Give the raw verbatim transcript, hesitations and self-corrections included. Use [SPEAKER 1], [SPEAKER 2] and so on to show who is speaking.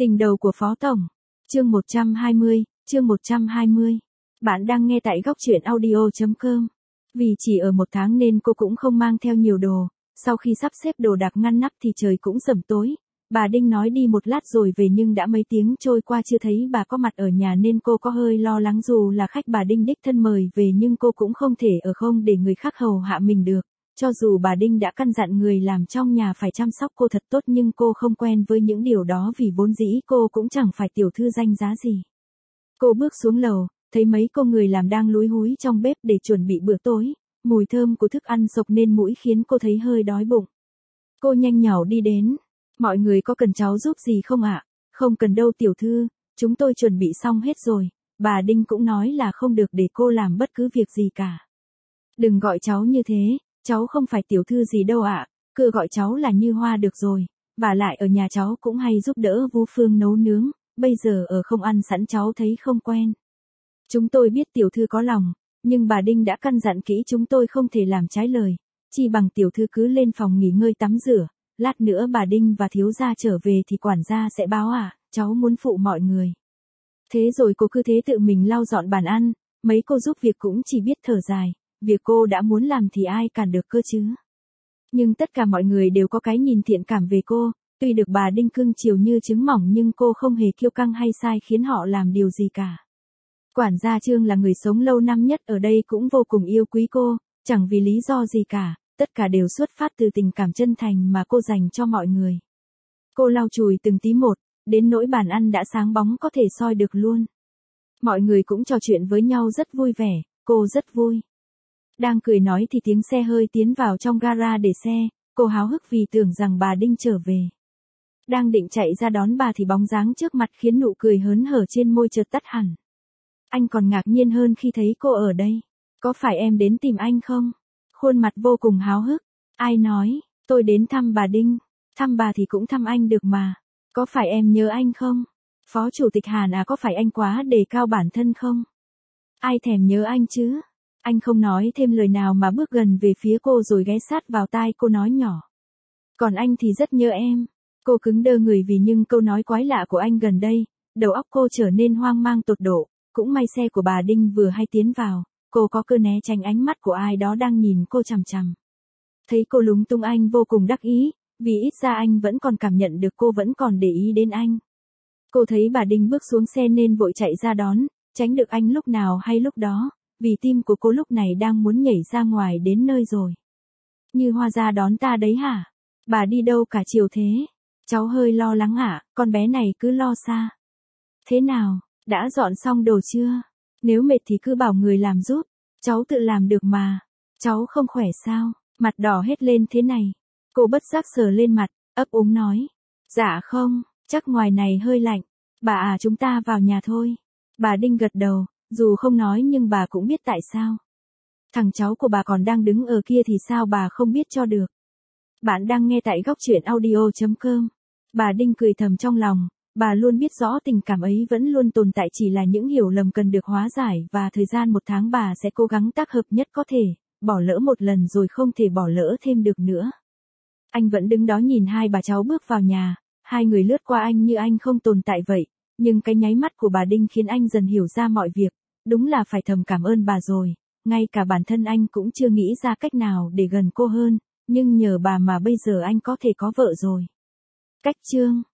[SPEAKER 1] Tình đầu của Phó Tổng. Chương một trăm hai mươi, chương một trăm hai mươi. Bạn đang nghe tại góc truyện audio chấm com. Vì chỉ ở một tháng nên cô cũng không mang theo nhiều đồ, sau khi sắp xếp đồ đạc ngăn nắp thì trời cũng sẩm tối. Bà Đinh nói đi một lát rồi về nhưng đã mấy tiếng trôi qua chưa thấy bà có mặt ở nhà nên cô có hơi lo lắng, dù là khách bà Đinh đích thân mời về nhưng cô cũng không thể ở không để người khác hầu hạ mình được. Cho dù bà Đinh đã căn dặn người làm trong nhà phải chăm sóc cô thật tốt nhưng cô không quen với những điều đó vì vốn dĩ cô cũng chẳng phải tiểu thư danh giá gì. Cô bước xuống lầu, thấy mấy cô người làm đang lúi húi trong bếp để chuẩn bị bữa tối, mùi thơm của thức ăn sộc lên mũi khiến cô thấy hơi đói bụng. Cô nhanh nhảu đi đến. Mọi người có cần cháu giúp gì không ạ? Không cần đâu tiểu thư, chúng tôi chuẩn bị xong hết rồi. Bà Đinh cũng nói là không được để cô làm bất cứ việc gì cả. Đừng gọi cháu như thế, cháu không phải tiểu thư gì đâu ạ, cứ gọi cháu là Như Hoa được rồi. Và lại ở nhà cháu cũng hay giúp đỡ Vu Phương nấu nướng, bây giờ ở không ăn sẵn cháu thấy không quen. Chúng tôi biết tiểu thư có lòng, nhưng bà Đinh đã căn dặn kỹ chúng tôi không thể làm trái lời. Chi bằng tiểu thư cứ lên phòng nghỉ ngơi tắm rửa. Lát nữa bà Đinh và thiếu gia trở về thì quản gia sẽ báo à, cháu muốn phụ mọi người. Thế rồi cô cứ thế tự mình lau dọn bàn ăn, mấy cô giúp việc cũng chỉ biết thở dài, việc cô đã muốn làm thì ai cản được cơ chứ. Nhưng tất cả mọi người đều có cái nhìn thiện cảm về cô, tuy được bà Đinh cưng chiều như trứng mỏng nhưng cô không hề kiêu căng hay sai khiến họ làm điều gì cả. Quản gia Trương là người sống lâu năm nhất ở đây cũng vô cùng yêu quý cô, chẳng vì lý do gì cả. Tất cả đều xuất phát từ tình cảm chân thành mà cô dành cho mọi người. Cô lau chùi từng tí một, đến nỗi bàn ăn đã sáng bóng có thể soi được luôn. Mọi người cũng trò chuyện với nhau rất vui vẻ, cô rất vui. Đang cười nói thì tiếng xe hơi tiến vào trong gara để xe, cô háo hức vì tưởng rằng bà Đinh trở về. Đang định chạy ra đón bà thì bóng dáng trước mặt khiến nụ cười hớn hở trên môi chợt tắt hẳn. Anh còn ngạc nhiên hơn khi thấy cô ở đây. Có phải em đến tìm anh không? Khuôn mặt vô cùng háo hức. Ai nói, tôi đến thăm bà Đinh. Thăm bà thì cũng thăm anh được mà. Có phải em nhớ anh không? Phó Chủ tịch Hàn à, có phải anh quá đề cao bản thân không? Ai thèm nhớ anh chứ? Anh không nói thêm lời nào mà bước gần về phía cô rồi ghé sát vào tai cô nói nhỏ. Còn anh thì rất nhớ em. Cô cứng đơ người vì những câu nói quái lạ của anh gần đây. Đầu óc cô trở nên hoang mang tột độ. Cũng may xe của bà Đinh vừa hay tiến vào. Cô có cơ né tránh ánh mắt của ai đó đang nhìn cô chằm chằm. Thấy cô lúng túng anh vô cùng đắc ý, vì ít ra anh vẫn còn cảm nhận được cô vẫn còn để ý đến anh. Cô thấy bà Đinh bước xuống xe nên vội chạy ra đón, tránh được anh lúc nào hay lúc đó, vì tim của cô lúc này đang muốn nhảy ra ngoài đến nơi rồi. Như Hoa ra đón ta đấy hả? Bà đi đâu cả chiều thế? Cháu hơi lo lắng ạ, con bé này cứ lo xa. Thế nào, đã dọn xong đồ chưa? Nếu mệt thì cứ bảo người làm giúp, cháu tự làm được mà. Cháu không khỏe sao, mặt đỏ hết lên thế này. Cô bất giác sờ lên mặt, ấp úng nói. Dạ không, chắc ngoài này hơi lạnh. Bà à, chúng ta vào nhà thôi. Bà Đinh gật đầu, dù không nói nhưng bà cũng biết tại sao. Thằng cháu của bà còn đang đứng ở kia thì sao bà không biết cho được. Bạn đang nghe tại góc truyện audio chấm com. Bà Đinh cười thầm trong lòng. Bà luôn biết rõ tình cảm ấy vẫn luôn tồn tại, chỉ là những hiểu lầm cần được hóa giải và thời gian một tháng bà sẽ cố gắng tác hợp nhất có thể, bỏ lỡ một lần rồi không thể bỏ lỡ thêm được nữa. Anh vẫn đứng đó nhìn hai bà cháu bước vào nhà, hai người lướt qua anh như anh không tồn tại vậy, nhưng cái nháy mắt của bà Đinh khiến anh dần hiểu ra mọi việc, đúng là phải thầm cảm ơn bà rồi, ngay cả bản thân anh cũng chưa nghĩ ra cách nào để gần cô hơn, nhưng nhờ bà mà bây giờ anh có thể có vợ rồi. Cách chương